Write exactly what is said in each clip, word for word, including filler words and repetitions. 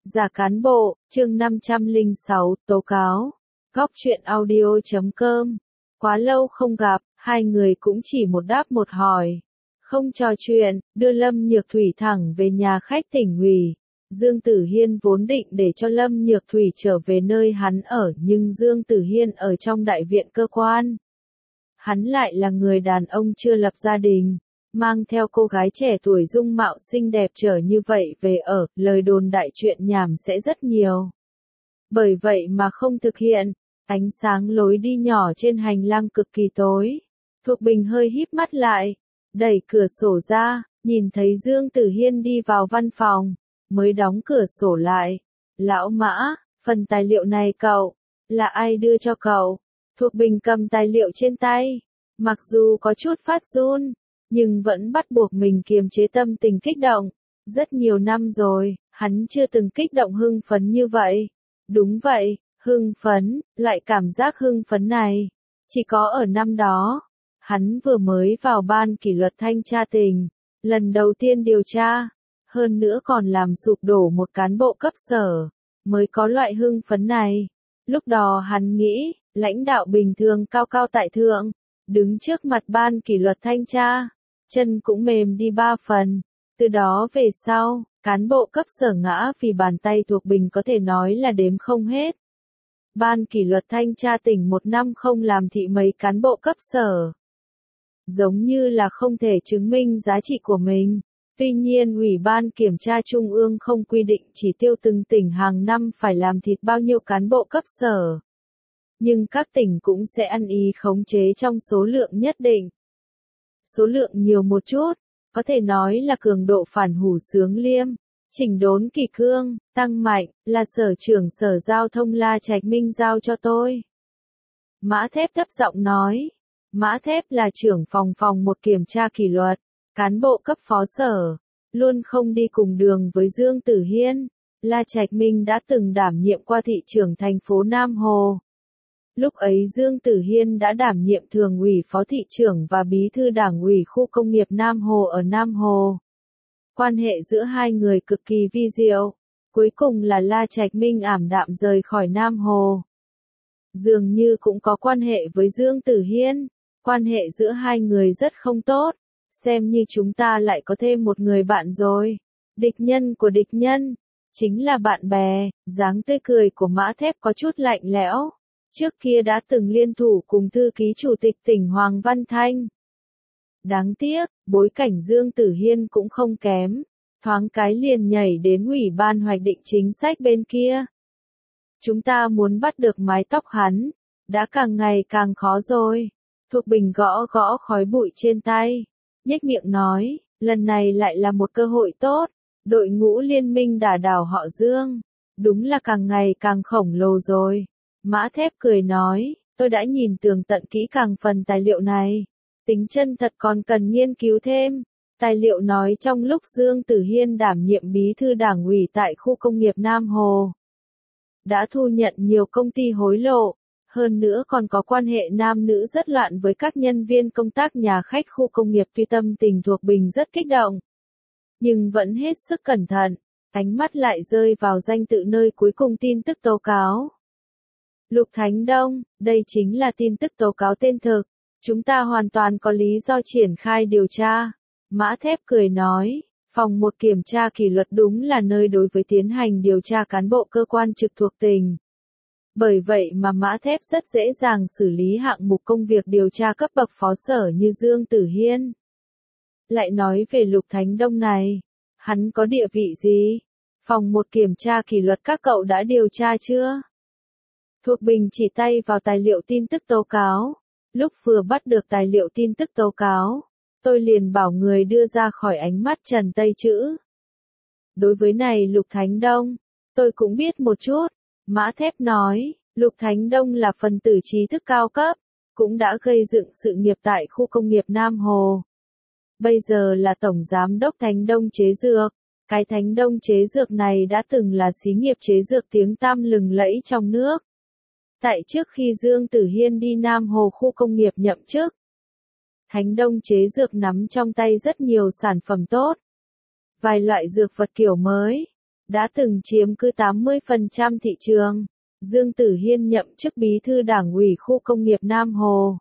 Giả cán bộ, chương năm trăm lẻ sáu, tố cáo. Góc truyện audio chấm com. Quá lâu không gặp, hai người cũng chỉ một đáp một hỏi. Không trò chuyện, đưa Lâm Nhược Thủy thẳng về nhà khách tỉnh ủy. Dương Tử Hiên vốn định để cho Lâm Nhược Thủy trở về nơi hắn ở, nhưng Dương Tử Hiên ở trong đại viện cơ quan. Hắn lại là người đàn ông chưa lập gia đình, mang theo cô gái trẻ tuổi dung mạo xinh đẹp trở như vậy về ở, lời đồn đại chuyện nhảm sẽ rất nhiều. Bởi vậy mà không thực hiện, ánh sáng lối đi nhỏ trên hành lang cực kỳ tối. Thuộc Bình hơi híp mắt lại, đẩy cửa sổ ra, nhìn thấy Dương Tử Hiên đi vào văn phòng, mới đóng cửa sổ lại. Lão Mã, phần tài liệu này cậu, là ai đưa cho cậu? Thuộc Bình cầm tài liệu trên tay, mặc dù có chút phát run, nhưng vẫn bắt buộc mình kiềm chế tâm tình kích động. Rất nhiều năm rồi, hắn chưa từng kích động hưng phấn như vậy. Đúng vậy, hưng phấn, loại cảm giác hưng phấn này, chỉ có ở năm đó. Hắn vừa mới vào ban kỷ luật thanh tra tỉnh, lần đầu tiên điều tra, hơn nữa còn làm sụp đổ một cán bộ cấp sở, mới có loại hưng phấn này. Lúc đó hắn nghĩ, lãnh đạo bình thường cao cao tại thượng, đứng trước mặt ban kỷ luật thanh tra, chân cũng mềm đi ba phần. Từ đó về sau, cán bộ cấp sở ngã vì bàn tay Thuộc Bình có thể nói là đếm không hết. Ban kỷ luật thanh tra tỉnh một năm không làm thị mấy cán bộ cấp sở. Giống như là không thể chứng minh giá trị của mình. Tuy nhiên Ủy ban Kiểm tra Trung ương không quy định chỉ tiêu từng tỉnh hàng năm phải làm thịt bao nhiêu cán bộ cấp sở. Nhưng các tỉnh cũng sẽ ăn ý khống chế trong số lượng nhất định. Số lượng nhiều một chút, có thể nói là cường độ phản hủ xướng liêm, chỉnh đốn kỷ cương, tăng mạnh, là sở trưởng sở giao thông La Trạch Minh giao cho tôi. Mã Thép thấp giọng nói, Mã Thép là trưởng phòng phòng một kiểm tra kỷ luật, cán bộ cấp phó sở, luôn không đi cùng đường với Dương Tử Hiên. La Trạch Minh đã từng đảm nhiệm qua thị trưởng thành phố Nam Hồ. Lúc ấy Dương Tử Hiên đã đảm nhiệm thường ủy phó thị trưởng và bí thư đảng ủy khu công nghiệp Nam Hồ ở Nam Hồ. Quan hệ giữa hai người cực kỳ vi diệu. Cuối cùng là La Trạch Minh ảm đạm rời khỏi Nam Hồ. Dường như cũng có quan hệ với Dương Tử Hiên. Quan hệ giữa hai người rất không tốt. Xem như chúng ta lại có thêm một người bạn rồi. Địch nhân của địch nhân, chính là bạn bè. Dáng tươi cười của Mã Thép có chút lạnh lẽo. Trước kia đã từng liên thủ cùng thư ký chủ tịch tỉnh Hoàng Văn Thanh. Đáng tiếc, bối cảnh Dương Tử Hiên cũng không kém. Thoáng cái liền nhảy đến Ủy ban hoạch định chính sách bên kia. Chúng ta muốn bắt được mái tóc hắn, đã càng ngày càng khó rồi. Thuộc Bình gõ gõ khói bụi trên tay, nhếch miệng nói, lần này lại là một cơ hội tốt. Đội ngũ liên minh đả đảo họ Dương, đúng là càng ngày càng khổng lồ rồi. Mã Thép cười nói, tôi đã nhìn tường tận kỹ càng phần tài liệu này. Tính chân thật còn cần nghiên cứu thêm. Tài liệu nói trong lúc Dương Tử Hiên đảm nhiệm bí thư đảng ủy tại khu công nghiệp Nam Hồ, đã thu nhận nhiều công ty hối lộ, hơn nữa còn có quan hệ nam nữ rất loạn với các nhân viên công tác nhà khách khu công nghiệp. Tuy tâm tình Thuộc Bình rất kích động, nhưng vẫn hết sức cẩn thận, ánh mắt lại rơi vào danh tự nơi cuối cùng tin tức tố cáo. Lục Thánh Đông, đây chính là tin tức tố cáo tên thực. Chúng ta hoàn toàn có lý do triển khai điều tra. Mã Thép cười nói, phòng một kiểm tra kỷ luật đúng là nơi đối với tiến hành điều tra cán bộ cơ quan trực thuộc tỉnh. Bởi vậy mà Mã Thép rất dễ dàng xử lý hạng mục công việc điều tra cấp bậc phó sở như Dương Tử Hiên. Lại nói về Lục Thánh Đông này, hắn có địa vị gì? Phòng một kiểm tra kỷ luật các cậu đã điều tra chưa? Thuộc Bình chỉ tay vào tài liệu tin tức tố cáo. Lúc vừa bắt được tài liệu tin tức tố cáo, tôi liền bảo người đưa ra khỏi ánh mắt Trần Tây Chữ. Đối với này Lục Thánh Đông, tôi cũng biết một chút. Mã Thép nói, Lục Thánh Đông là phần tử trí thức cao cấp, cũng đã gây dựng sự nghiệp tại khu công nghiệp Nam Hồ. Bây giờ là Tổng Giám đốc Thánh Đông Chế Dược. Cái Thánh Đông Chế Dược này đã từng là xí nghiệp chế dược tiếng tăm lừng lẫy trong nước. Tại trước khi Dương Tử Hiên đi Nam Hồ khu công nghiệp nhậm chức, Thánh Đông Chế Dược nắm trong tay rất nhiều sản phẩm tốt. Vài loại dược vật kiểu mới, đã từng chiếm cứ tám mươi phần trăm thị trường. Dương Tử Hiên nhậm chức bí thư đảng ủy khu công nghiệp Nam Hồ.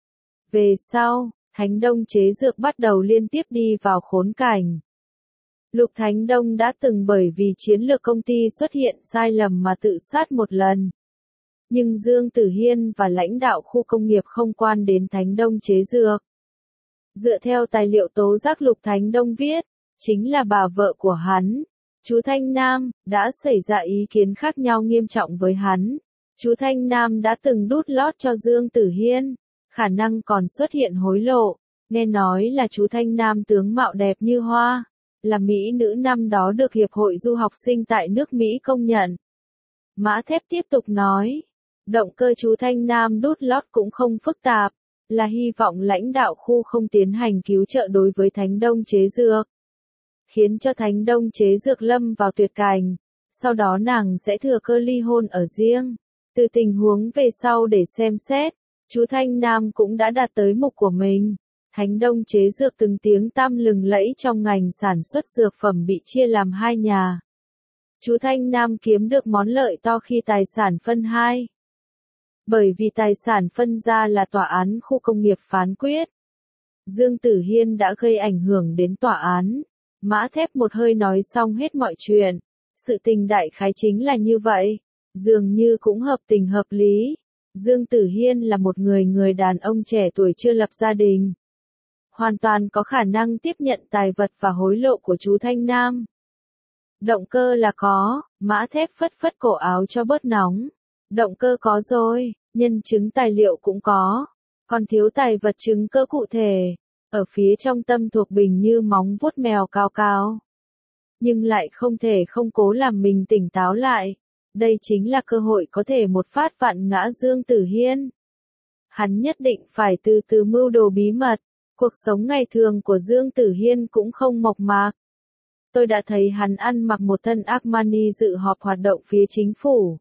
Về sau, Thánh Đông chế dược bắt đầu liên tiếp đi vào khốn cảnh. Lục Thánh Đông đã từng bởi vì chiến lược công ty xuất hiện sai lầm mà tự sát một lần. Nhưng Dương Tử Hiên và lãnh đạo khu công nghiệp không quan đến Thánh Đông chế dược. Dựa theo tài liệu tố giác Lục Thánh Đông viết, chính là bà vợ của hắn, chú Thanh Nam, đã xảy ra ý kiến khác nhau nghiêm trọng với hắn. Chú Thanh Nam đã từng đút lót cho Dương Tử Hiên, khả năng còn xuất hiện hối lộ. Nghe nói là chú Thanh Nam tướng mạo đẹp như hoa, là mỹ nữ năm đó được Hiệp hội Du học sinh tại nước Mỹ công nhận. Mã Thép tiếp tục nói, động cơ chú Thanh Nam đút lót cũng không phức tạp, là hy vọng lãnh đạo khu không tiến hành cứu trợ đối với Thánh Đông chế dược, khiến cho Thánh Đông chế dược lâm vào tuyệt cảnh, sau đó nàng sẽ thừa cơ ly hôn ở riêng. Từ tình huống về sau để xem xét, chú Thanh Nam cũng đã đạt tới mục của mình. Thánh Đông chế dược từng tiếng tăm lừng lẫy trong ngành sản xuất dược phẩm bị chia làm hai nhà. Chú Thanh Nam kiếm được món lợi to khi tài sản phân hai. Bởi vì tài sản phân ra là tòa án khu công nghiệp phán quyết. Dương Tử Hiên đã gây ảnh hưởng đến tòa án. Mã Thép một hơi nói xong hết mọi chuyện. Sự tình đại khái chính là như vậy. Dường như cũng hợp tình hợp lý. Dương Tử Hiên là một người người đàn ông trẻ tuổi chưa lập gia đình. Hoàn toàn có khả năng tiếp nhận tài vật và hối lộ của chú Thanh Nam. Động cơ là có, Mã Thép phất phất cổ áo cho bớt nóng. Động cơ có rồi, nhân chứng tài liệu cũng có. Còn thiếu tài vật chứng cơ cụ thể. Ở phía trong tâm thuộc bình như móng vuốt mèo cao cao. Nhưng lại không thể không cố làm mình tỉnh táo lại. Đây chính là cơ hội có thể một phát vạn ngã Dương Tử Hiên. Hắn nhất định phải từ từ mưu đồ bí mật. Cuộc sống ngày thường của Dương Tử Hiên cũng không mộc mạc. Tôi đã thấy hắn ăn mặc một thân Armani dự họp hoạt động phía chính phủ.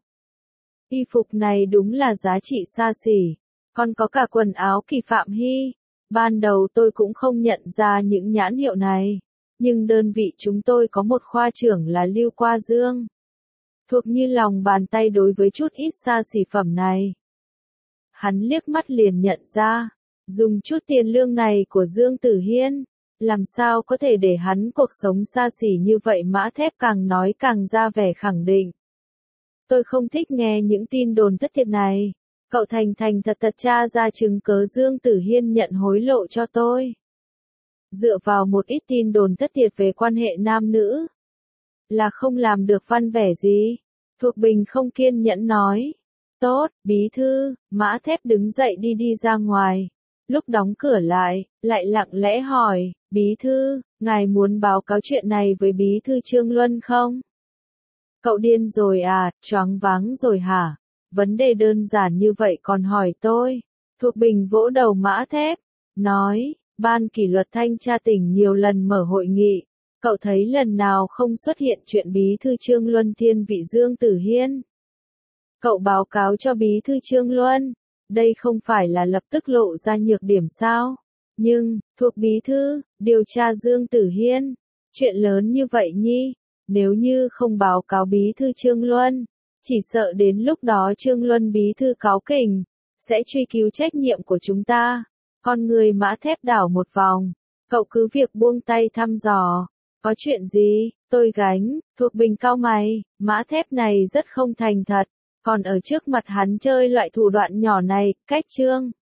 Y phục này đúng là giá trị xa xỉ. Còn có cả quần áo Kỳ Phạm Hy. Ban đầu tôi cũng không nhận ra những nhãn hiệu này. Nhưng đơn vị chúng tôi có một khoa trưởng là Lưu Qua Dương. Thuộc như lòng bàn tay đối với chút ít xa xỉ phẩm này. Hắn liếc mắt liền nhận ra. Dùng chút tiền lương này của Dương Tử Hiên, làm sao có thể để hắn cuộc sống xa xỉ như vậy? Mã Thép càng nói càng ra vẻ khẳng định. Tôi không thích nghe những tin đồn thất thiệt này. Cậu thành thành thật thật tra ra chứng cớ Dương Tử Hiên nhận hối lộ cho tôi. Dựa vào một ít tin đồn thất thiệt về quan hệ nam nữ, là không làm được văn vẻ gì. Thuộc Bình không kiên nhẫn nói. Tốt, bí thư. Mã Thép đứng dậy đi đi ra ngoài. Lúc đóng cửa lại, lại lặng lẽ hỏi, bí thư, ngài muốn báo cáo chuyện này với bí thư Trương Luân không? Cậu điên rồi à, choáng váng rồi hả? Vấn đề đơn giản như vậy còn hỏi tôi. Thuộc Bình vỗ đầu Mã Thép, nói, ban kỷ luật thanh tra tỉnh nhiều lần mở hội nghị. Cậu thấy lần nào không xuất hiện chuyện bí thư Trương Luân thiên vị Dương Tử Hiên? Cậu báo cáo cho bí thư Trương Luân. Đây không phải là lập tức lộ ra nhược điểm sao? Nhưng, thuộc bí thư, điều tra Dương Tử Hiên. Chuyện lớn như vậy nhi. Nếu như không báo cáo bí thư Trương Luân, chỉ sợ đến lúc đó Trương Luân bí thư cáu kỉnh, sẽ truy cứu trách nhiệm của chúng ta. Con người Mã Thép đảo một vòng. Cậu cứ việc buông tay thăm dò. Có chuyện gì, tôi gánh. Thuộc Bình cau mày. Mã Thép này rất không thành thật. Còn ở trước mặt hắn chơi loại thủ đoạn nhỏ này, cách Trương